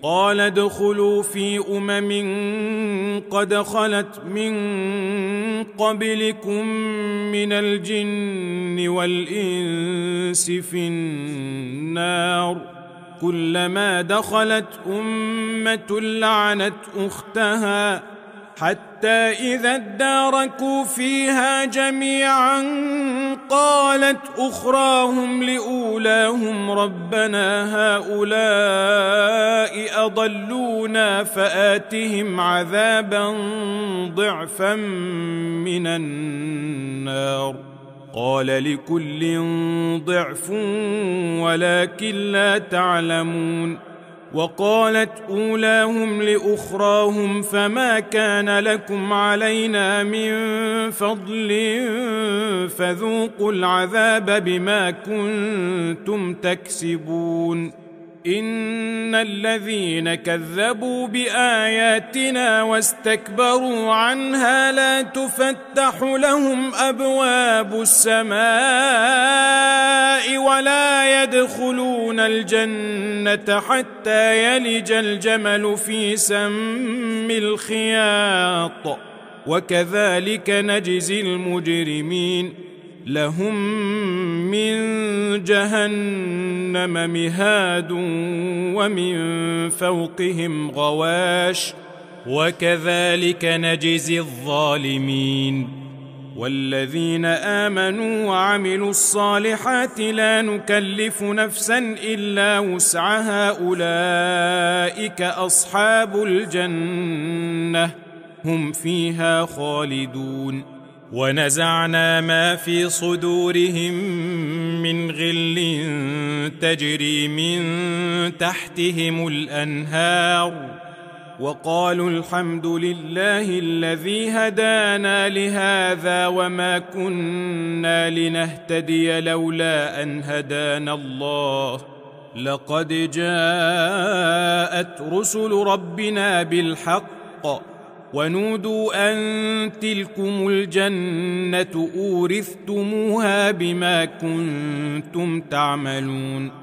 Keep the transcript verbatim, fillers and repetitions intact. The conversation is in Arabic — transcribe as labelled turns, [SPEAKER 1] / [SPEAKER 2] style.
[SPEAKER 1] قال ادخلوا في أمم قد خلت من قبلكم من الجن والإنس في النار كلما دخلت أمة لعنت أختها حتى إذا اداركوا فيها جميعا قالت أخراهم لأولاهم ربنا هؤلاء أضلونا فآتهم عذابا ضعفا من النار قال لكل ضعف ولكن لا تعلمون وقالت أولاهم لأخراهم فما كان لكم علينا من فضل فذوقوا العذاب بما كنتم تكسبون إن الذين كذبوا بآياتنا واستكبروا عنها لا تفتح لهم أبواب السماء ولا يدخلون الجنة حتى يلج الجمل في سم الخياط وكذلك نجزي المجرمين لهم من جهنم مهاد ومن فوقهم غواش وكذلك نجزي الظالمين والذين آمنوا وعملوا الصالحات لا نكلف نفسا إلا وسعها أولئك أصحاب الجنة هم فيها خالدون ونزعنا ما في صدورهم من غل تجري من تحتهم الأنهار وقالوا الحمد لله الذي هدانا لهذا وما كنا لنهتدي لولا أن هدانا الله لقد جاءت رسل ربنا بالحق ونودوا أن تلكم الجنة أورثتموها بما كنتم تعملون